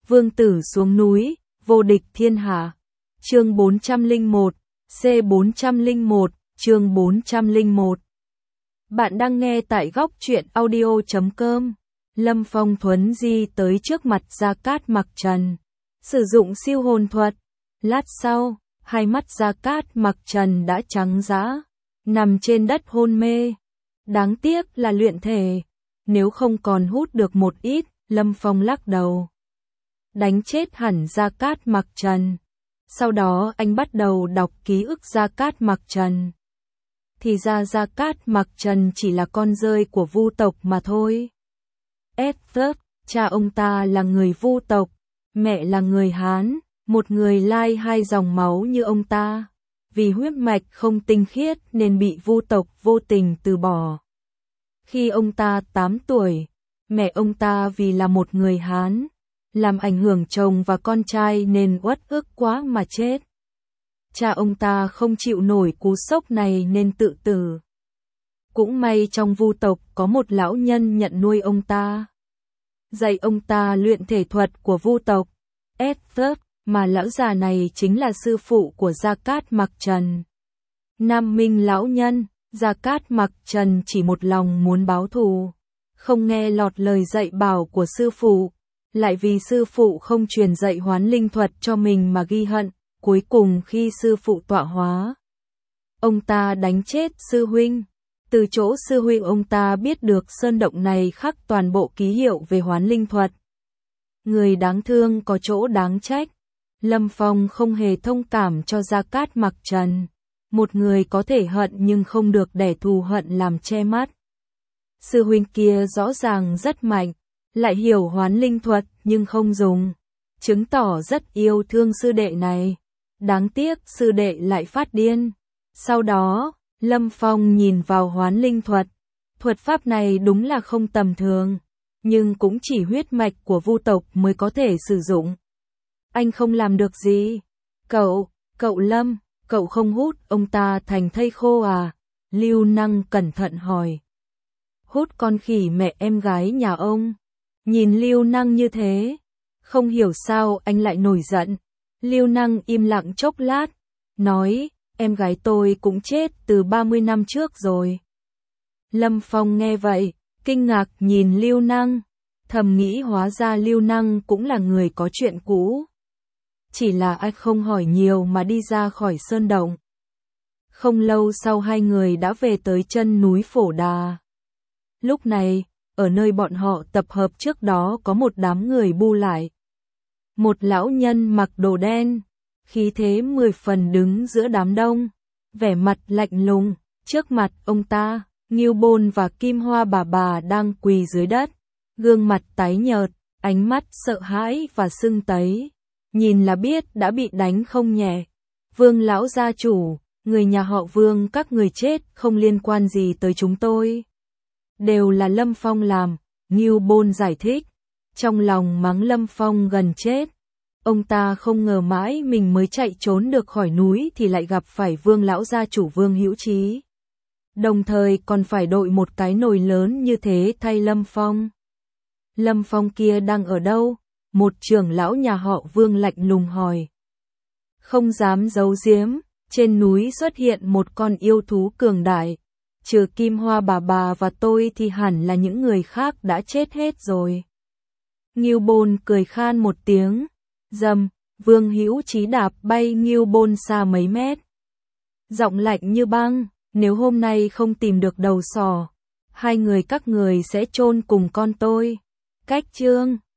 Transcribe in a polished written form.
Vương tử xuống núi, vô địch thiên hạ. Chương 401, C401, chương 401. Bạn đang nghe tại góc truyện audio.com. Lâm Phong thuấn di tới trước mặt Gia Cát Mặc Trần, sử dụng siêu hồn thuật. Lát sau, hai mắt Gia Cát Mặc Trần đã trắng dã, nằm trên đất hôn mê. Đáng tiếc là luyện thể, nếu không còn hút được một ít, Lâm Phong lắc đầu. Đánh chết hẳn Gia Cát Mặc Trần. Sau đó anh bắt đầu đọc ký ức Gia Cát Mặc Trần. Thì ra Gia Cát Mặc Trần chỉ là con rơi của Vu tộc mà thôi. Cha ông ta là người Vu tộc, mẹ là người Hán, một người lai hai dòng máu như ông ta. Vì huyết mạch không tinh khiết nên bị Vu tộc vô tình từ bỏ. Khi ông ta 8 tuổi, mẹ ông ta vì là một người Hán, làm ảnh hưởng chồng và con trai nên uất ức quá mà chết. Cha ông ta không chịu nổi cú sốc này nên tự tử. Cũng may trong Vu tộc có một lão nhân nhận nuôi ông ta, dạy ông ta luyện thể thuật của Vu tộc. Mà lão già này chính là sư phụ của Gia Cát Mặc Trần. Nam Minh lão nhân, Gia Cát Mặc Trần chỉ một lòng muốn báo thù, không nghe lọt lời dạy bảo của sư phụ, lại vì sư phụ không truyền dạy hoán linh thuật cho mình mà ghi hận. Cuối cùng khi sư phụ tọa hóa, ông ta đánh chết sư huynh. Từ chỗ sư huynh ông ta biết được sơn động này khắc toàn bộ ký hiệu về hoán linh thuật. Người đáng thương có chỗ đáng trách. Lâm Phong không hề thông cảm cho Gia Cát Mặc Trần. Một người có thể hận nhưng không được để thù hận làm che mắt. Sư huynh kia rõ ràng rất mạnh, lại hiểu hoán linh thuật nhưng không dùng, chứng tỏ rất yêu thương sư đệ này. Đáng tiếc sư đệ lại phát điên. Sau đó, Lâm Phong nhìn vào hoán linh thuật. Thuật pháp này đúng là không tầm thường, nhưng cũng chỉ huyết mạch của Vu tộc mới có thể sử dụng. Anh không làm được gì. Cậu Lâm, cậu không hút ông ta thành thây khô à? Lưu Năng cẩn thận hỏi. Hút con khỉ mẹ em gái nhà ông. Nhìn Lưu Năng như thế, không hiểu sao anh lại nổi giận. Lưu Năng im lặng chốc lát, nói, em gái tôi cũng chết từ 30 năm trước rồi. Lâm Phong nghe vậy, kinh ngạc nhìn Lưu Năng, thầm nghĩ hóa ra Lưu Năng cũng là người có chuyện cũ. Chỉ là anh không hỏi nhiều mà đi ra khỏi sơn động. Không lâu sau hai người đã về tới chân núi Phổ Đà. Lúc này, ở nơi bọn họ tập hợp trước đó có một đám người bu lại. Một lão nhân mặc đồ đen, khí thế 10 phần đứng giữa đám đông, vẻ mặt lạnh lùng. Trước mặt ông ta, Ngưu Bôn và Kim Hoa bà đang quỳ dưới đất, gương mặt tái nhợt, ánh mắt sợ hãi và sưng tấy, nhìn là biết đã bị đánh không nhẹ. Vương lão gia chủ, người nhà họ Vương các người chết không liên quan gì tới chúng tôi. Đều là Lâm Phong làm, Ngưu Bôn giải thích, trong lòng mắng Lâm Phong gần chết. Ông ta không ngờ mãi mình mới chạy trốn được khỏi núi thì lại gặp phải Vương lão gia chủ Vương Hữu Trí. Đồng thời còn phải đội một cái nồi lớn như thế thay Lâm Phong. Lâm Phong kia đang ở đâu? Một trưởng lão nhà họ Vương lạnh lùng hỏi. Không dám giấu giếm, trên núi xuất hiện một con yêu thú cường đại. Trừ Kim Hoa bà và tôi thì hẳn là những người khác đã chết hết rồi. Ngưu Bôn cười khan một tiếng. Dầm, Vương Hữu Trí đạp bay Ngưu Bôn xa mấy mét. Giọng lạnh như băng, nếu hôm nay không tìm được đầu sỏ, hai người các người sẽ chôn cùng con tôi. Cách chương